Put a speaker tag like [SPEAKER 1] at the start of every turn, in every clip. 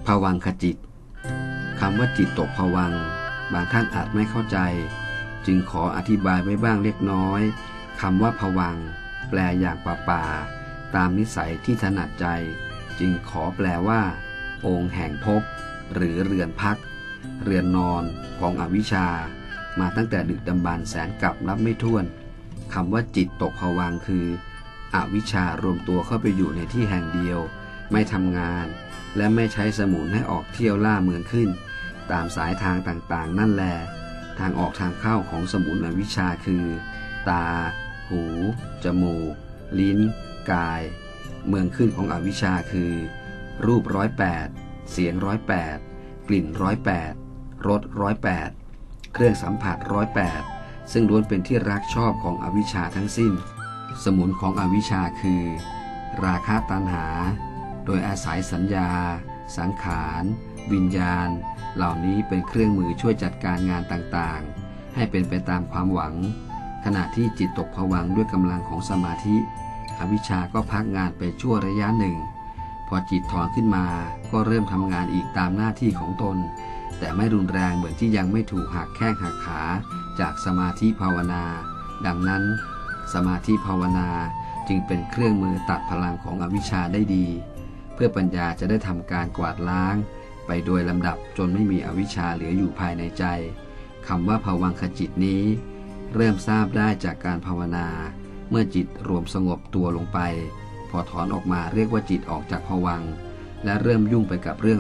[SPEAKER 1] ภวังคจิตคำว่าจิตตกภวังค์บางท่านอาจไม่เข้าใจจึงขออธิบายไว้บ้างเล็กน้อยคำว่าภวังค์แปลอย่างป่าๆตามนิสัยที่ถนัดใจจึงขอแปลว่าองค์แห่งภพหรือเรือนพักเรือนนอนของอวิชชามาตั้งแต่ดึกดำบรรพ์แสนกับนับไม่ถ้วนคำว่าจิตตกภวังค์คืออวิชชารวมตัวเข้าไปอยู่ในที่แห่งเดียวไม่ทำงานและไม่ใช้สมุนให้ออกเที่ยวล่าเมืองขึ้นตามสายทางต่างๆนั่นแลทางออกทางเข้าของสมุนอวิชชาคือตาหูจมูกลิ้นกายเมืองขึ้นของอวิชชาคือรูป108เสียง108กลิ่น108รส108เครื่องสัมผัส108ซึ่งล้วนเป็นที่รักชอบของอวิชชาทั้งสิ้นสมุนของอวิชชาคือราคะตัณหาโดยอาศัยสัญญาสังขารวิญญาณเหล่านี้เป็นเครื่องมือช่วยจัดการงานต่างๆให้เป็นไปตามความหวังขณะที่จิตตกภวังค์ด้วยกำลังของสมาธิอวิชชาก็พักงานไปชั่วระยะหนึ่งพอจิตถอนขึ้นมาก็เริ่มทำงานอีกตามหน้าที่ของตนแต่ไม่รุนแรงเหมือนที่ยังไม่ถูกหักแข้งหักขาจากสมาธิภาวนาดังนั้นสมาธิภาวนาจึงเป็นเครื่องมือตัดพลังของอวิชชาได้ดีเพื่อปัญญาจะได้ทำการกวาดล้างไปโดยลำดับจนไม่มีอวิชชาเหลืออยู่ภายในใจคำว่าภวังคจิตนี้เริ่มทราบได้จากการภาวนาเมื่อจิตรวมสงบตัวลงไปพอถอนออกมาเรียกว่าจิตออกจากภวังค์และเริ่มยุ่งไปกับเรื่อง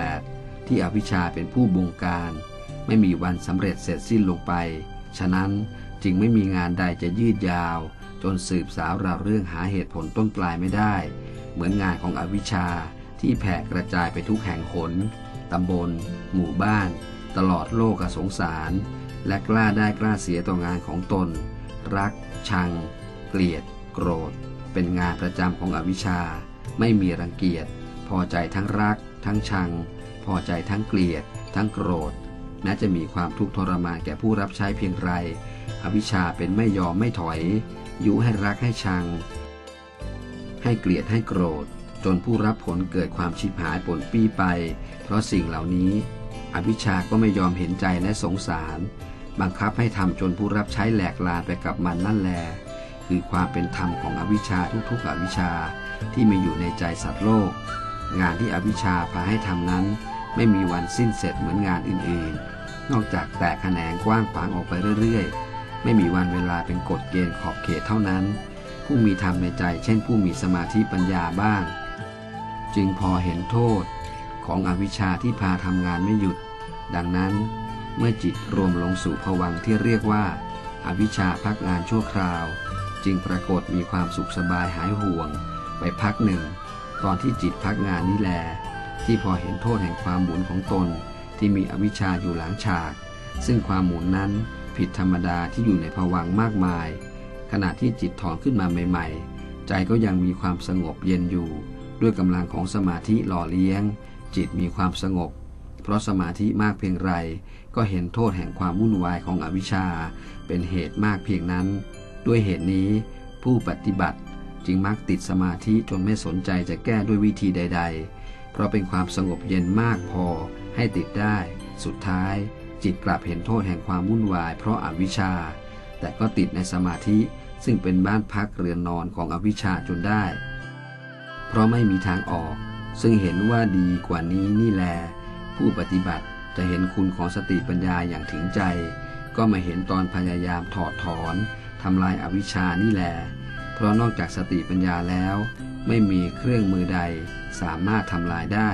[SPEAKER 1] 108ที่อวิชชาเป็นผู้บงการไม่มีวันสำเร็จเสร็จสิ้นลงไปฉะนั้นจึงไม่มีงานใดจะยืดยาวจนสืบสาวราวเรื่องหาเหตุผลต้นปลายไม่ได้เหมือนงานของอวิชชาที่แผ่กระจายไปทุกแห่งหนตำบลหมู่บ้านตลอดโลกสงสารและกล้าได้กล้าเสียต่องานของตนรักชังเกลียดโกรธเป็นงานประจำของอวิชชาไม่มีรังเกียจพอใจทั้งรักทั้งชังพอใจทั้งเกลียดทั้งโกรธแม้จะมีความทุกข์ทรมานแก่ผู้รับใช้เพียงไรอวิชชาเป็นไม่ยอมไม่ถอยยุให้รักให้ชังให้เกลียดให้โกรธจนผู้รับผลเกิดความชิบหายปนปี้ไปเพราะสิ่งเหล่านี้อวิชชาก็ไม่ยอมเห็นใจและสงสารบังคับให้ทำจนผู้รับใช้แหลกลาไปกับมันนั่นแลคือความเป็นธรรมของอวิชชาทุกๆอวิชชาที่มีอยู่ในใจสัตว์โลกงานที่อวิชชาพาให้ทำนั้นไม่มีวันสิ้นเสร็จเหมือนงานอื่นๆนอกจากแตกแขนงกว้างขวางออกไปเรื่อยๆไม่มีวันเวลาเป็นกฎเกณฑ์ขอบเขตเท่านั้นผู้มีธรรมในใจเช่นผู้มีสมาธิปัญญาบ้างจึงพอเห็นโทษของอวิชชาที่พาทำงานไม่หยุดดังนั้นเมื่อจิตรวมลงสู่ภวังค์ที่เรียกว่าอวิชชาพักงานชั่วคราวจึงปรากฏมีความสุขสบายหายห่วงไปพักหนึ่งตอนที่จิตพักงานนี้แลที่พอเห็นโทษแห่งความหมุนของตนที่มีอวิชชาอยู่หลังฉากซึ่งความหมุนนั้นผิดธรรมดาที่อยู่ในภวังค์มากมายขณะที่จิตถอนขึ้นมาใหม่ๆใจก็ยังมีความสงบเย็นอยู่ด้วยกำลังของสมาธิหล่อเลี้ยงจิตมีความสงบเพราะสมาธิมากเพียงไรก็เห็นโทษแห่งความวุ่นวายของอวิชชาเป็นเหตุมากเพียงนั้นด้วยเหตุนี้ผู้ปฏิบัติจึงมักติดสมาธิจนไม่สนใจจะแก้ด้วยวิธีใดๆเพราะเป็นความสงบเย็นมากพอให้ติดได้สุดท้ายจิตกลับเห็นโทษแห่งความวุ่นวายเพราะอวิชชาแต่ก็ติดในสมาธิซึ่งเป็นบ้านพักเรือนนอนของอวิชชาจนได้เพราะไม่มีทางออกซึ่งเห็นว่าดีกว่านี้นี่แลผู้ปฏิบัติจะเห็นคุณของสติปัญญาอย่างถึงใจก็มาเห็นตอนพยายามถอดถอนทำลายอวิชชานี่แลเพราะนอกจากสติปัญญาแล้วไม่มีเครื่องมือใดสามารถทำลายได้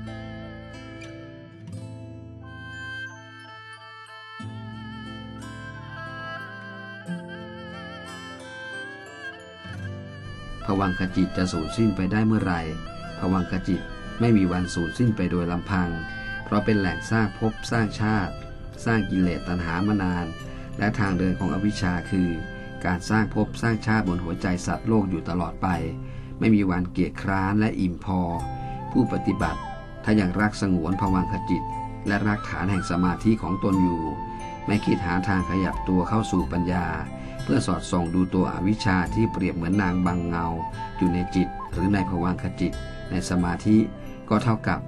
[SPEAKER 1] ภวังคจิตจะสูญสิ้นไปได้เมื่อไหร่ภวังคจิตไม่มีวันสูญสิ้นไปโดยลำพังเพราะเป็นแหล่งสร้างภพสร้างชาติสร้างกิเลสตัณหามานานและทางเดินของอวิชชาคือการสร้างภพสร้างชาติบนหัวใจสัตว์โลกอยู่ตลอดไปไม่มีวันเกียจคร้านและอิ่มพอผู้ปฏิบัติถ้ายังรักสงวนภวังคจิตและรักฐานแห่งสมาธิของตนอยู่ไม่คิดหาทางขยับตัวเข้าสู่ปัญญาเพื่อสอดส่องดูตัวอวิชชาที่เปรียบเหมือนนางบังเงาอยู่ในจิตหรือในภวังคจิตในสมาธิก็เท่ากับ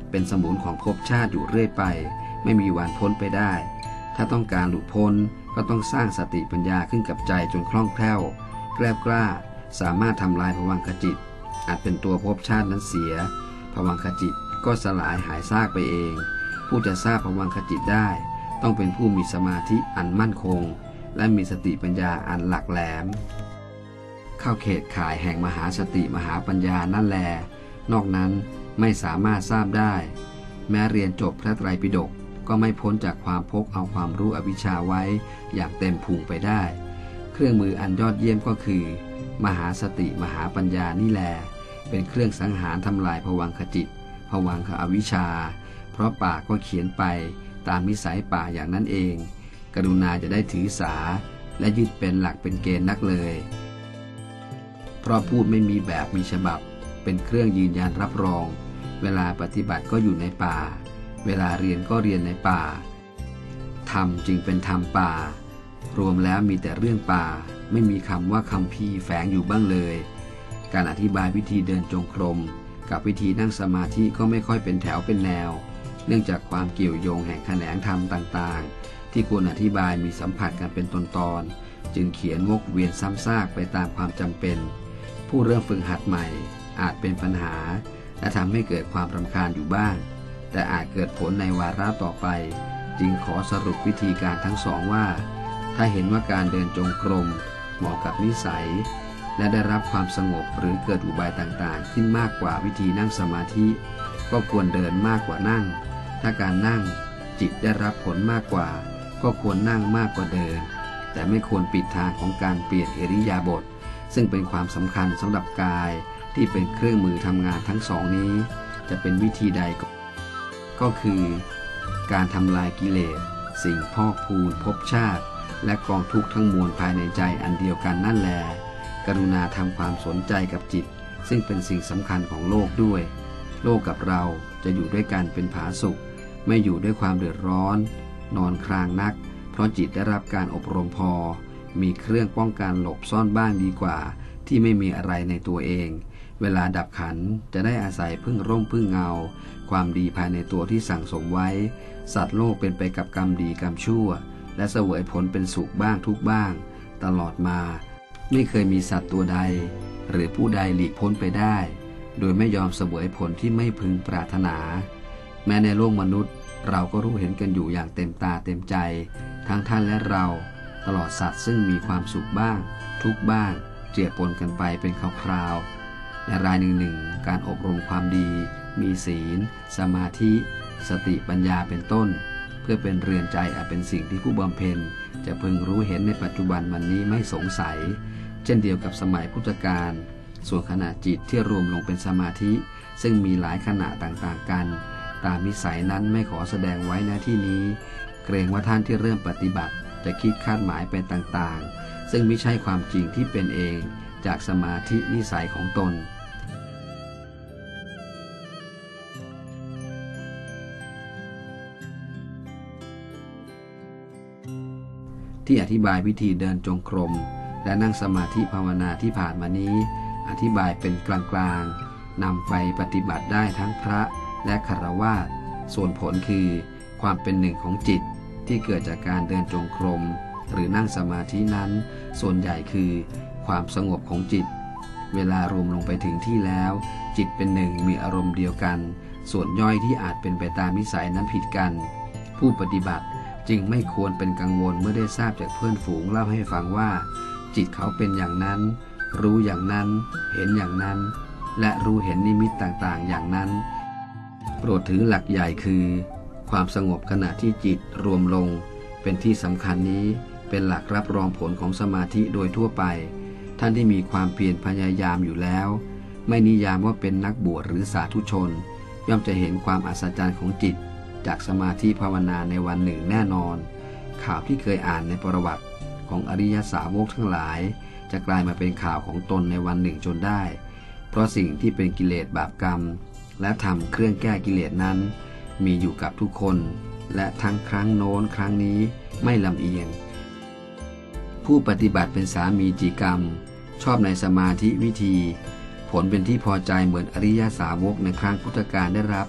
[SPEAKER 1] เป็นสมุนของภพชาติอยู่เรื่อยไปไม่มีวันพ้นไปได้ถ้าต้องการหลุดพ้นก็ต้องสร้างสติปัญญาขึ้นกับใจจนคล่องแคล่วแกล้วกล้าสามารถทำลายภวังคจิตอาจเป็นตัวภพชาตินั้นเสียภวังคจิตก็สลายหายซากไปเองผู้จะทราบภวังคจิตได้ต้องเป็นผู้มีสมาธิอันมั่นคงและมีสติปัญญาอันหลักแหลมเข้าเขตข่ายแห่งมหาสติมหาปัญญานั่นแลนอกนั้นไม่สามารถทราบได้แม้เรียนจบพระไตรปิฎกก็ไม่พ้นจากความพกเอาความรู้อวิชชาไว้อย่างเต็มภูมิไปได้เครื่องมืออันยอดเยี่ยมก็คือมหาสติมหาปัญญานี่แลเป็นเครื่องสังหารทำลายภวังคจิตภวังคอวิชชาเพราะปากก็เขียนไปตามนิสัยป่าอย่างนั้นเองกรุณาจะได้ถือสาและยึดเป็นหลักเป็นเกณฑ์นักเลยเพราะพูดไม่มีแบบมีฉบับเป็นเครื่องยืนยันรับรองเวลาปฏิบัติก็อยู่ในป่าเวลาเรียนก็เรียนในป่าธรรมจึงเป็นธรรมป่ารวมแล้วมีแต่เรื่องป่าไม่มีคำว่าคัมภีร์แฝงอยู่บ้างเลยการอธิบายวิธีเดินจงกรมกับวิธีนั่งสมาธิก็ไม่ค่อยเป็นแถวเป็นแนวเนื่องจากความเกี่ยวโยงแห่งแขนงธรรมต่างๆที่ควรอธิบายมีสัมผัสกันเป็นตอนๆจึงเขียนวกเวียนซ้ำซากไปตามความจำเป็นผู้เริ่มฝึกหัดใหม่อาจเป็นปัญหาและทำให้เกิดความรำคาญอยู่บ้างแต่อาจเกิดผลในวาระต่อไปจึงขอสรุปวิธีการทั้งสองว่าถ้าเห็นว่าการเดินจงกรมเหมาะกับนิสัยและได้รับความสงบหรือเกิดอุบายต่างๆขึ้นมากกว่าวิธีนั่งสมาธิก็ควรเดินมากกว่านั่งถ้าการนั่งจิตได้รับผลมากกว่าก็ควรนั่งมากกว่าเดินแต่ไม่ควรปิดทางของการเปลี่ยนอิริยาบถซึ่งเป็นความสำคัญสำหรับกายที่เป็นเครื่องมือทำงานทั้งสองนี้จะเป็นวิธีใดก็คือการทำลายกิเลสสิ่งพอกพูนภพชาติและกองทุกข์ทั้งมวลภายในใจอันเดียวกันนั่นแลกรุณาทำความสนใจกับจิตซึ่งเป็นสิ่งสำคัญของโลกด้วยโลกกับเราจะอยู่ด้วยกันเป็นผาสุกไม่อยู่ด้วยความเดือดร้อนนอนครางนักเพราะจิตได้รับการอบรมพอมีเครื่องป้องกันหลบซ่อนบ้างดีกว่าที่ไม่มีอะไรในตัวเองเวลาดับขันจะได้อาศัยพึ่งร่มพึ่งเงาความดีภายในตัวที่สั่งสมไว้สัตว์โลกเป็นไปกับกรรมดีกรรมชั่วและเสวยผลเป็นสุขบ้างทุกบ้างตลอดมาไม่เคยมีสัตว์ตัวใดหรือผู้ใดหลีกพ้นไปได้โดยไม่ยอมเสวยผลที่ไม่พึงปรารถนาแม้ในโลกมนุษย์เราก็รู้เห็นกันอยู่อย่างเต็มตาเต็มใจทั้งท่านและเราตลอดสัตว์ซึ่งมีความสุขบ้างทุกบ้างเจือปนกันไปเป็นคราวๆในรายหนึ่งการอบรมความดีมีศีลสมาธิสติปัญญาเป็นต้นเพื่อเป็นเรือนใจอาจเป็นสิ่งที่ผู้บำเพ็ญจะพึงรู้เห็นในปัจจุบันวันนี้ไม่สงสัยเช่นเดียวกับสมัยพุทธกาลส่วนขณะจิตที่รวมลงเป็นสมาธิซึ่งมีหลายขณะต่างๆกันตามนิสัยนั้นไม่ขอแสดงไว้ณที่นี้เกรงว่าท่านที่เริ่มปฏิบัติจะคิดคาดหมายไปต่างๆซึ่งไม่ใช่ความจริงที่เป็นเองจากสมาธินิสัยของตนที่อธิบายวิธีเดินจงกรมและนั่งสมาธิภาวนาที่ผ่านมานี้อธิบายเป็นกลางๆนำไปปฏิบัติได้ทั้งพระและฆราวาสส่วนผลคือความเป็นหนึ่งของจิตที่เกิดจากการเดินจงกรมหรือนั่งสมาธินั้นส่วนใหญ่คือความสงบของจิตเวลารวมลงไปถึงที่แล้วจิตเป็นหนึ่งมีอารมณ์เดียวกันส่วนย่อยที่อาจเป็นไปตามนิสัยนั้นผิดกันผู้ปฏิบัติจึงไม่ควรเป็นกังวลเมื่อได้ทราบจากเพื่อนฝูงเล่าให้ฟังว่าจิตเขาเป็นอย่างนั้นรู้อย่างนั้นเห็นอย่างนั้นและรู้เห็นนิมิตต่างๆอย่างนั้นโปรดถือหลักใหญ่คือความสงบขณะที่จิตรวมลงเป็นที่สำคัญนี้เป็นหลักรับรองผลของสมาธิโดยทั่วไปท่านที่มีความเพียรพยายามอยู่แล้วไม่นิยามว่าเป็นนักบวชหรือสาธุชนย่อมจะเห็นความอัศจรรย์ของจิตจากสมาธิภาวนาในวันหนึ่งแน่นอนข่าวที่เคยอ่านในประวัติของอริยสาวกทั้งหลายจะกลายมาเป็นข่าวของตนในวันหนึ่งจนได้เพราะสิ่งที่เป็นกิเลสบาปกรรมและทำเครื่องแก้กิเลสนั้นมีอยู่กับทุกคนและทั้งครั้งโน้นครั้งนี้ไม่ลำเอียงผู้ปฏิบัติเป็นสามีจิกรรมชอบในสมาธิวิธีผลเป็นที่พอใจเหมือนอริยสาวกในครั้งพุทธกาลได้รับ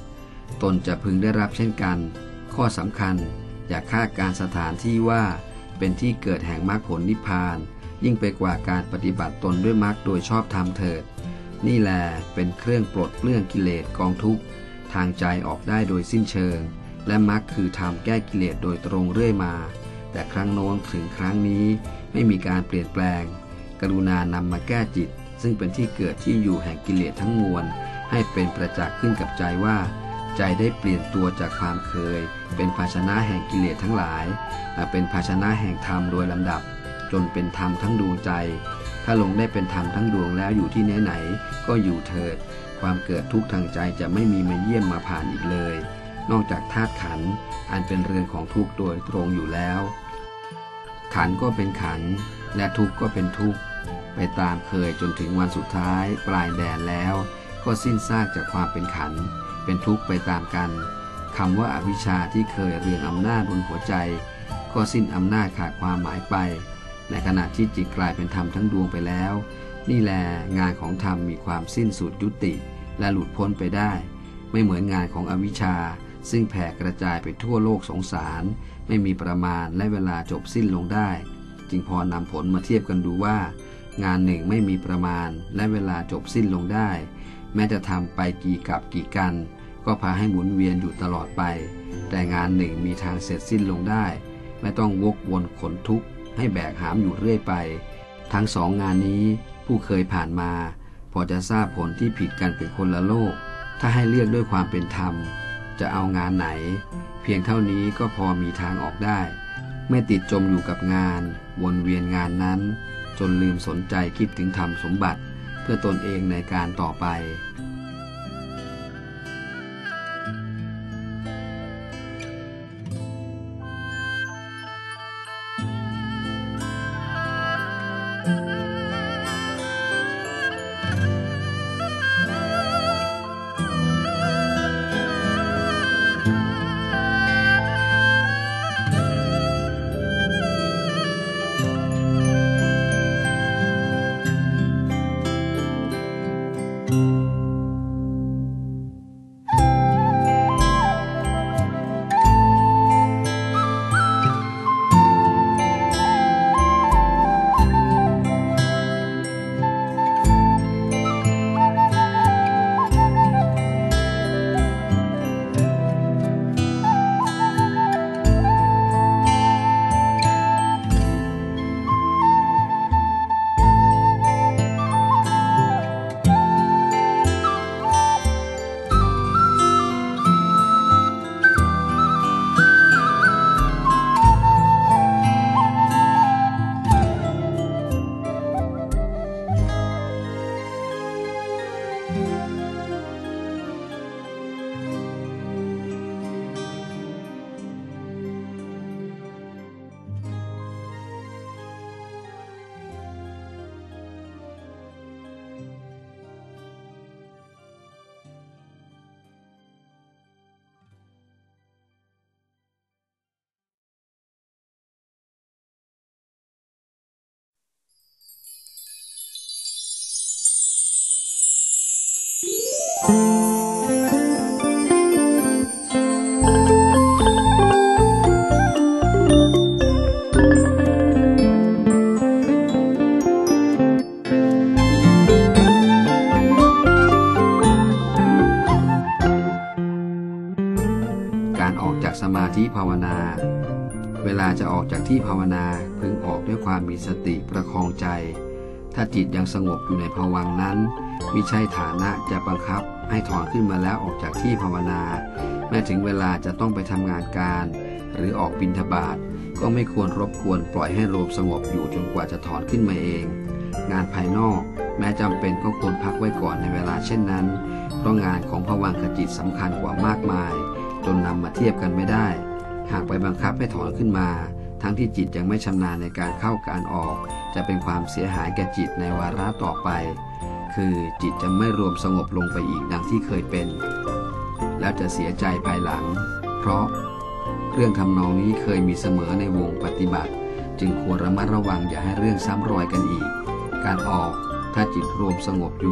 [SPEAKER 1] ตนจะพึงได้รับเช่นกันข้อสำคัญอย่าคาดการสถานที่ว่าเป็นที่เกิดแห่งมรรคผลนิพพานยิ่งไปกว่าการปฏิบัติตนด้วยมรรคโดยชอบธรรมเถิดนี่แลเป็นเครื่องปลดเปลื้องกิเลสกองทุกข์ทางใจออกได้โดยสิ้นเชิงและมรรคคือธรรมแก้กิเลสโดยตรงเรื่อยมาแต่ครั้งโน้นถึงครั้งนี้ไม่มีการเปลี่ยนแปลงกรุณานำมาแก้จิตซึ่งเป็นที่เกิดที่อยู่แห่งกิเลสทั้งมวลให้เป็นประจักษ์ขึ้นกับใจว่าใจได้เปลี่ยนตัวจากความเคยเป็นภาชนะแห่งกิเลสทั้งหลายมาเป็นภาชนะแห่งธรรมโดยลำดับจนเป็นธรรมทั้งดวงใจถ้าลงได้เป็นธรรมทั้งดวงแล้วอยู่ที่ไหนๆก็อยู่เถิดความเกิดทุกข์ทางใจจะไม่มีมาเยี่ยมมาผ่านอีกเลยนอกจากธาตุขันธ์อันเป็นเรือนของทุกข์โดยตรงอยู่แล้วขันธ์ก็เป็นขันธ์และทุกข์ก็เป็นทุกข์ไปตามเคยจนถึงวันสุดท้ายปลายแดนแล้วก็สิ้นซากจากความเป็นขันธ์เป็นทุกข์ไปตามกันคำว่าอวิชชาที่เคยเรียงอำนาจบนหัวใจก็สิ้นอำนาจขาดความหมายไปในขณะที่จิตกลายเป็นธรรมทั้งดวงไปแล้วนี่แลงานของธรรมมีความสิ้นสุดยุติและหลุดพ้นไปได้ไม่เหมือนงานของอวิชชาซึ่งแผ่กระจายไปทั่วโลกสงสารไม่มีประมาณและเวลาจบสิ้นลงได้จึงพอนำผลมาเทียบกันดูว่างานหนึ่งไม่มีประมาณและเวลาจบสิ้นลงได้แม้จะทำไปกี่กับกี่กันก็พาให้หมุนเวียนอยู่ตลอดไปแต่งานหนึ่งมีทางเสร็จสิ้นลงได้ไม่ต้องวกวนขนทุกข์ให้แบกหามอยู่เรื่อยไปทั้งสองงานนี้ผู้เคยผ่านมาพอจะทราบผลที่ผิดกันเป็นคนละโลกถ้าให้เลือกด้วยความเป็นธรรมจะเอางานไหนเพียงเท่านี้ก็พอมีทางออกได้ไม่ติดจมอยู่กับงานวนเวียนงานนั้นจนลืมสนใจคิดถึงธรรมสมบัติเพื่อตนเองในการต่อไปสมาธิภาวนาเวลาจะออกจากที่ภาวนาพึงออกด้วยความมีสติประคองใจถ้าจิตยังสงบอยู่ในภวังค์นั้นมิใช่ฐานะจะบังคับให้ถอนขึ้นมาแล้วออกจากที่ภาวนาแม้ถึงเวลาจะต้องไปทำงานการหรือออกบิณฑบาตก็ไม่ควรรบกวนปล่อยให้รวมสงบอยู่จนกว่าจะถอนขึ้นมาเองงานภายนอกแม้จำเป็นก็ควรพักไว้ก่อนในเวลาเช่นนั้นเพราะงานของภวังคจิตสำคัญกว่ามากมายจนนำมาเทียบกันไม่ได้หากไปบังคับให้ถอนขึ้นมาทั้งที่จิตยังไม่ชำนาญในการเข้าการออกจะเป็นความเสียหายแก่จิตในวาระต่อไปคือจิตจะไม่รวมสงบลงไปอีกดังที่เคยเป็นแล้วจะเสียใจภายหลังเพราะเรื่องทำนองนี้เคยมีเสมอในวงปฏิบัติจึงควรระมัดระวังอย่าให้เรื่องซ้ำรอยกันอีกการออกถ้าจิตรวมสงบอยู่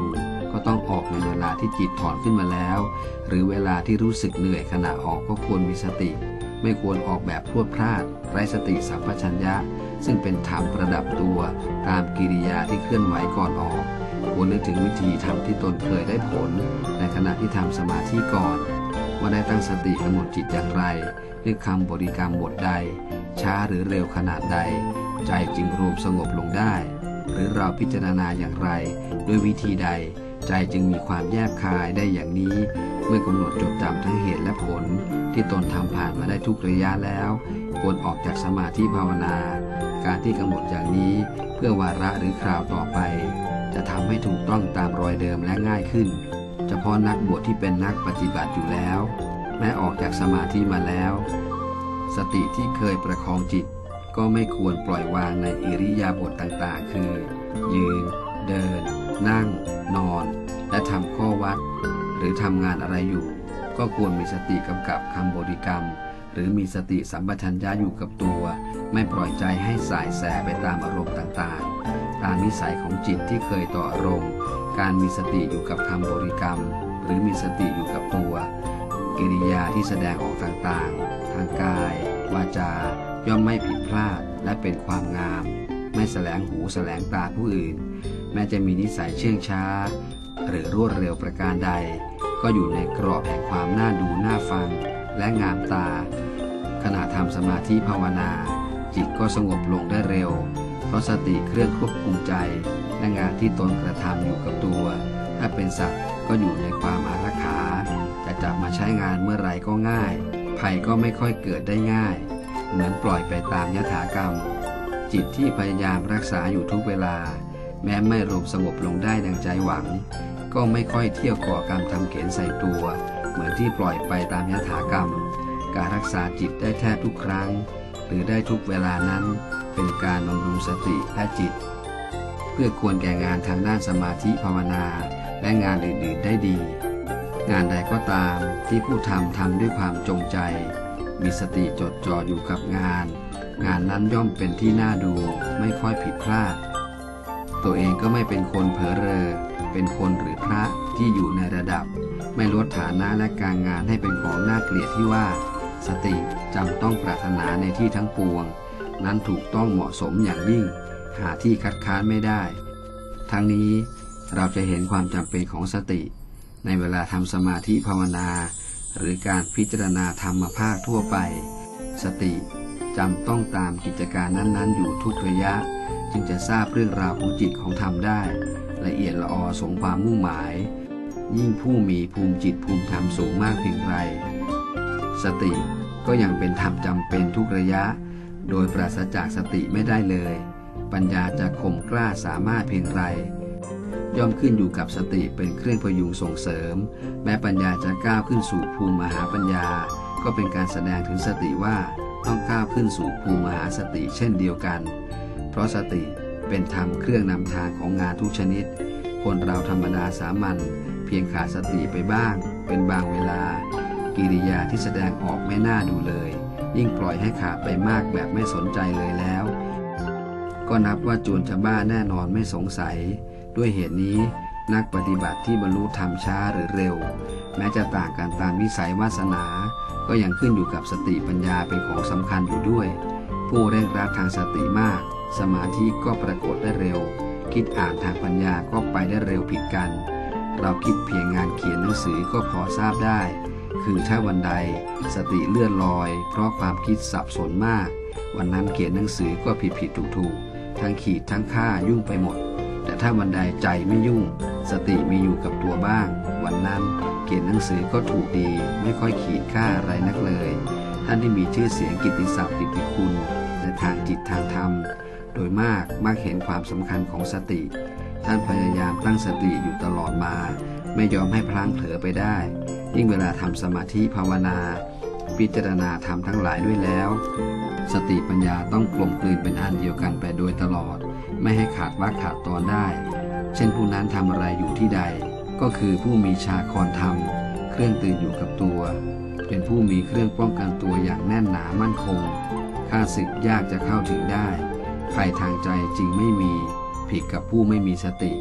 [SPEAKER 1] ก็ต้องออกในเวลาที่จิตถอนขึ้นมาแล้วหรือเวลาที่รู้สึกเหนื่อยขณะออกก็ควรมีสติไม่ควรออกแบบพรวดพลาดไร้สติสัมปชัญญะซึ่งเป็นธรรมประดับตัวตามกิริยาที่เคลื่อนไหวก่อนออกควรนึกถึงวิธีทำที่ตนเคยได้ผลในขณะที่ทำสมาธิก่อนว่าได้ตั้งสติกำหนดจิตอย่างไรด้วยคำบริกรรมบทใดช้าหรือเร็วขนาดใดใจจึงรวมสงบลงได้หรือเราพิจารณาอย่างไรด้วยวิธีใดใจจึงมีความแยบคายได้อย่างนี้เมื่อกำหนดจดจำทั้งเหตุและผลที่ตนทำผ่านมาได้ทุกระยะแล้วควรออกจากสมาธิภาวนาการที่กำหนดอย่างนี้เพื่อวาระหรือคราวต่อไปจะทำให้ถูกต้องตามรอยเดิมและง่ายขึ้นเฉพาะนักบวชที่เป็นนักปฏิบัติอยู่แล้วแม้ออกจากสมาธิมาแล้วสติที่เคยประคองจิตก็ไม่ควรปล่อยวางในอิริยาบถต่างๆคือยืนเดินนั่งนอนและทำข้อวัดหรือทำงานอะไรอยู่ก็ควรมีสติกำกับคำบริกรรมหรือมีสติสัมปชัญญะอยู่กับตัวไม่ปล่อยใจให้สายแสไปตามอารมณ์ต่างๆตามนิสัยของจิตที่เคยต่ออารมณ์การมีสติอยู่กับคำบริกรรมหรือมีสติอยู่กับตัวกิริยาที่แสดงออกต่างๆทางกายวาจาย่อมไม่ผิดพลาดและเป็นความงามไม่แสลงหูแสลงตาผู้อื่นแม้จะมีนิสัยเชื่องช้าหรือรวดเร็วประการใดก็อยู่ในกรอบแห่งความน่าดูน่าฟังและงามตาขณะทำสมาธิภาวนาจิตก็สงบลงได้เร็วเพราะสติเครื่องควบคุมใจและงานที่ตนกระทำอยู่กับตัวถ้าเป็นสัตว์ก็อยู่ในความอารักขาจะจับมาใช้งานเมื่อไรก็ง่ายภัยก็ไม่ค่อยเกิดได้ง่ายเหมือนปล่อยไปตามยถากรรมจิตที่พยายามรักษาอยู่ทุกเวลาแม้ไม่รวมสงบลงได้ดังใจหวังก็ไม่ค่อยเที่ยวก่อกรรมทำเข็นใส่ตัวเหมือนที่ปล่อยไปตามยถากรรมการรักษาจิตได้แทบทุกครั้งหรือได้ทุกเวลานั้นเป็นการบำรุงสติและจิตเพื่อควรแก่งานทางด้านสมาธิภาวนาและงานอื่นๆได้ดีงานใดก็ตามที่ผู้ทำด้วยความจงใจมีสติจดจ่ออยู่กับงานนั้นย่อมเป็นที่น่าดูไม่ค่อยผิดพลาดตัวเองก็ไม่เป็นคนเผลอเรอเป็นคนหรือพระที่อยู่ในระดับไม่ลดฐานะและการงานให้เป็นของน่าเกลียดที่ว่าสติจำต้องปรารถนาในที่ทั้งปวงนั้นถูกต้องเหมาะสมอย่างยิ่งหาที่คัดค้านไม่ได้ทั้งนี้เราจะเห็นความจำเป็นของสติในเวลาทำสมาธิภาวนาหรือการพิจารณาธรรมภาคทั่วไปสติจำต้องตามกิจการนั้นๆอยู่ทุกระยะจึงจะทราบเรื่องราวของจิตของธรรมได้ละเอียดละออสมความมุ่งหมายยิ่งผู้มีภูมิจิตภูมิธรรมสูงมากเพียงไรสติก็ยังเป็นธรรมจำเป็นทุกระยะโดยปราศจากสติไม่ได้เลยปัญญาจะข่มกล้าสามารถเพียงไรย่อมขึ้นอยู่กับสติเป็นเครื่องพยุงส่งเสริมแม้ปัญญาจะก้าวขึ้นสู่ภูมิมหาปัญญาก็เป็นการแสดงถึงสติว่าต้องก้าวขึ้นสู่ภูมิมหาสติเช่นเดียวกันเพราะสติเป็นธรรมเครื่องนำทางของงานทุกชนิดคนเราธรรมดาสามัญเพียงขาดสติไปบ้างเป็นบางเวลากิริยาที่แสดงออกไม่น่าดูเลยยิ่งปล่อยให้ขาดไปมากแบบไม่สนใจเลยแล้วก็นับว่าจวนจะบ้าแน่นอนไม่สงสัยด้วยเหตุนี้นักปฏิบัติที่บรรลุธรรมช้าหรือเร็วแม้จะต่างกันตามนิสัยวาสนาก็ยังขึ้นอยู่กับสติปัญญาเป็นของสำคัญอยู่ด้วยผู้เร่งรัดทางสติมากสมาธิก็ปรากฏได้เร็วคิดอ่านทางปัญญาก็ไปได้เร็วผิดกันเราคิดเพียงงานเขียนหนังสือก็พอทราบได้คือถ้าวันใดสติเลื่อนลอยเพราะความคิดสับสนมากวันนั้นเขียนหนังสือก็ผิดถูกทั้งขีดทั้งค่ายุ่งไปหมดแต่ถ้าวันใดใจไม่ยุ่งสติมีอยู่กับตัวบ้างวันนั้นเขียนหนังสือก็ถูกดีไม่ค่อยขีดค่าอะไรนักเลยท่านที่มีชื่อเสียงกิตติศัพท์กิตติคุณในทางจิตทางธรรมโดยมากเห็นความสำคัญของสติท่านพยายามตั้งสติอยู่ตลอดมาไม่ยอมให้พลั้งเผลอไปได้ยิ่งเวลาทำสมาธิภาวนาพิจารณาธรรมทั้งหลายด้วยแล้วสติปัญญาต้องกลมกลืนเป็นอันเดียวกันไปโดยตลอดไม่ให้ขาดวรรคขาดตอนได้เช่นผู้นั้นทำอะไรอยู่ที่ใดก็คือผู้มีฌานธรรมเครื่องตื่นอยู่กับตัวเป็นผู้มีเครื่องป้องกันตัวอย่างแน่นหนามั่นคงข้าศึกยากจะเข้าถึงได้ภัยทางใจจริงไม่มีผิดกับผู้ไม่มีสติ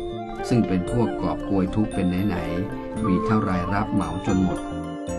[SPEAKER 1] ซึ่งเป็นพวกกอบโกยทุกข์เป็นไหนๆมีเท่าไรรับเหมาจนหมด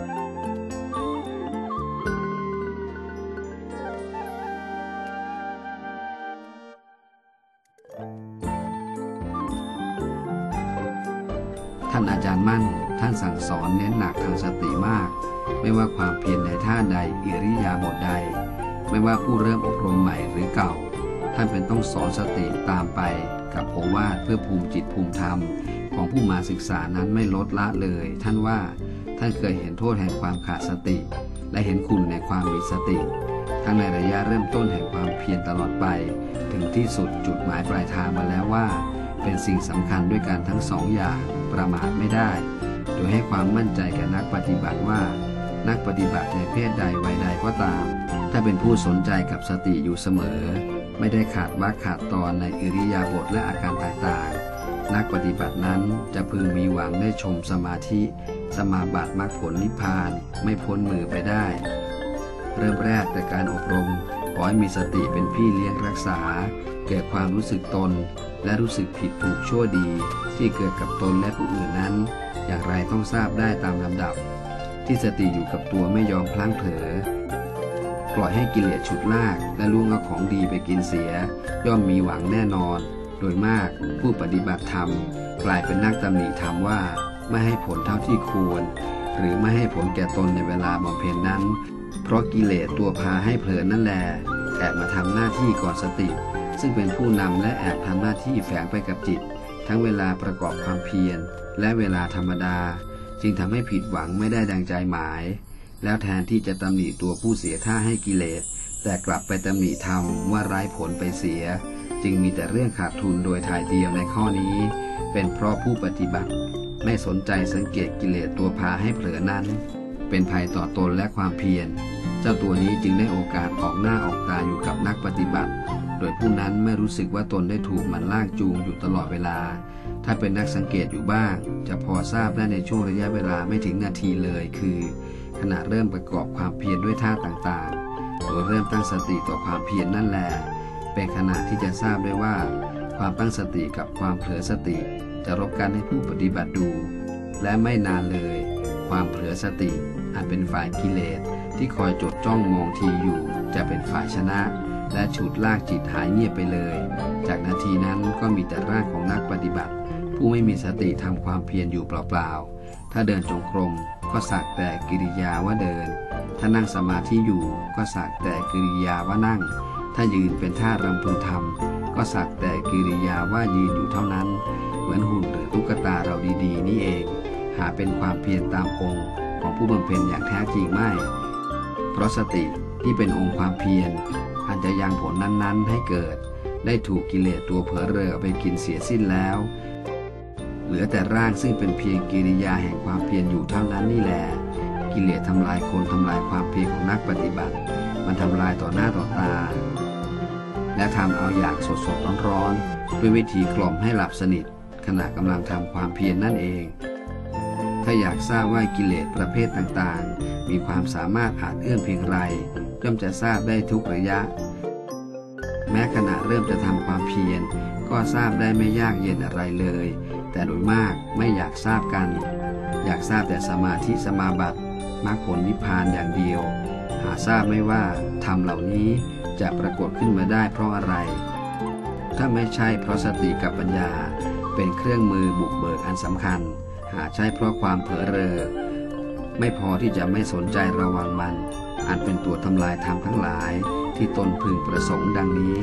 [SPEAKER 1] ท่านอาจารย์มั่นท่านสั่งสอนเน้นหนักทางสติมากไม่ว่าความเพียรในท่าใดอิริยาบถใดไม่ว่าผู้เริ่มอบรมใหม่หรือเก่าท่านเป็นต้องสอนสติตามไปกับโอวาทเพื่อภูมิจิตภูมิธรรมของผู้มาศึกษานั้นไม่ลดละเลยท่านว่าท่านเคยเห็นโทษแห่งความขาดสติและเห็นคุณในความมีสติทั้งในระยะเริ่มต้นแห่งความเพียรตลอดไปถึงที่สุดจุดหมายปลายทางมาแล้วว่าเป็นสิ่งสำคัญด้วยกันทั้งสองอย่างประมาทไม่ได้โดยให้ความมั่นใจแก่นักปฏิบัติว่านักปฏิบัติในเพศใดวัยใดก็ตามถ้าเป็นผู้สนใจกับสติอยู่เสมอไม่ได้ขาดวรรคขาดตอนในอิริยาบถและอาการต่างๆนักปฏิบัตินั้นจะพึงมีหวังได้ชมสมาธิสมาบัติมรรคผลนิพพานไม่พ้นมือไปได้เริ่มแรกแต่การอบรมขอให้มีสติเป็นพี่เลี้ยงรักษาเกิดความรู้สึกตนและรู้สึกผิดถูกชั่วดีที่เกิดกับตนและผู้อื่นนั้นอย่างไรต้องทราบได้ตามลำดับที่สติอยู่กับตัวไม่ยอมพลั้งเผลอปล่อยให้กิเลสฉุดลากและล่วงเอาของดีไปกินเสียย่อมมีหวังแน่นอนโดยมากผู้ปฏิบัติธรรมกลายเป็นนักตำหนิธรรมว่าไม่ให้ผลเท่าที่ควรหรือไม่ให้ผลแก่ตนในเวลาบำเพ็ญนั้นเพราะกิเลสตัวพาให้เผลอนั่นแหละแอบมาทำหน้าที่ก่อนสติซึ่งเป็นผู้นำและแอบทำหน้าที่แฝงไปกับจิตทั้งเวลาประกอบความเพียรและเวลาธรรมดาจึงทำให้ผิดหวังไม่ได้ดังใจหมายแล้วแทนที่จะตำหนิตัวผู้เสียท่าให้กิเลสแต่กลับไปตำหนิธรรมว่าไร้ผลไปเสียจึงมีแต่เรื่องขาดทุนโดยถ่ายเดียวในข้อนี้เป็นเพราะผู้ปฏิบัติไม่สนใจสังเกตกิเลสตัวพาให้เผลอนั้นเป็นภัยต่อตนและความเพียรเจ้าตัวนี้จึงได้โอกาสออกหน้าออกตาอยู่กับนักปฏิบัติโดยผู้นั้นไม่รู้สึกว่าตนได้ถูกมันลากจูงอยู่ตลอดเวลาถ้าเป็นนักสังเกตอยู่บ้างจะพอทราบได้ในช่วงระยะเวลาไม่ถึงนาทีเลยคือขณะเริ่มประกอบความเพียรด้วยท่าต่างๆโดยเริ่มตั้งสติต่อความเพียรนั่นแหละเป็นขณะที่จะทราบได้ว่าความตั้งสติกับความเผลอสติจะรบกันให้ผู้ปฏิบัติดูและไม่นานเลยความเผลอสติอาจเป็นฝ่ายกิเลสที่คอยจดจ้องมองทีอยู่จะเป็นฝ่ายชนะและฉุดลากจิตหายเงียบไปเลยจากนาทีนั้นก็มีแต่ร่างของนักปฏิบัติผู้ไม่มีสติทำความเพียรอยู่เปล่าๆถ้าเดินจงกรมก็สักแต่กิริยาว่าเดินถ้านั่งสมาธิอยู่ก็สักแต่กิริยาว่านั่งถ้ายืนเป็นท่ารำพึงทำก็สักแต่กิริยาว่ายืนอยู่เท่านั้นเหมือนหุ่นหรือตุ๊กตาเราดีๆนี่เองหาเป็นความเพียรตามองค์ของผู้บำเพ็ญอย่างแท้จริงไม่เพราะสติที่เป็นองค์ความเพียรอาจจะยังผลนั้นๆให้เกิดได้ถูกกิเลสตัวเผลอเรอไปกินเสียสิ้นแล้วเหลือแต่ร่างซึ่งเป็นเพียงกิริยาแห่งความเพียรอยู่เท่านั้นนี่แหละกิเลสทำลายคนทำลายความเพียรของนักปฏิบัติมันทำลายต่อหน้าต่อตาและทำเอาอย่างสดๆร้อนๆด้วยวิธีกล่อมให้หลับสนิทขณะกำลังทำความเพียรนั่นเองถ้าอยากทราบว่ากิเลสประเภทต่างๆมีความสามารถอาจเอื้อมเพียงไรย่อมจะทราบได้ทุกระยะแม้ขณะเริ่มจะทำความเพียรก็ทราบได้ไม่ยากเย็นอะไรเลยแต่โดยมากไม่อยากทราบกันอยากทราบแต่สมาธิสมาบัติมรรคผลนิพพานอย่างเดียวหาทราบไม่ว่าธรรมเหล่านี้จะปรากฏขึ้นมาได้เพราะอะไรถ้าไม่ใช่เพราะสติกับปัญญาเป็นเครื่องมือบุกเบิกอันสำคัญหาใช่เพราะความเผลอเรอไม่พอที่จะไม่สนใจระวังมันอันเป็นตัวทำลายธรรมทั้งหลายที่ตนพึงประสงค์ดังนี้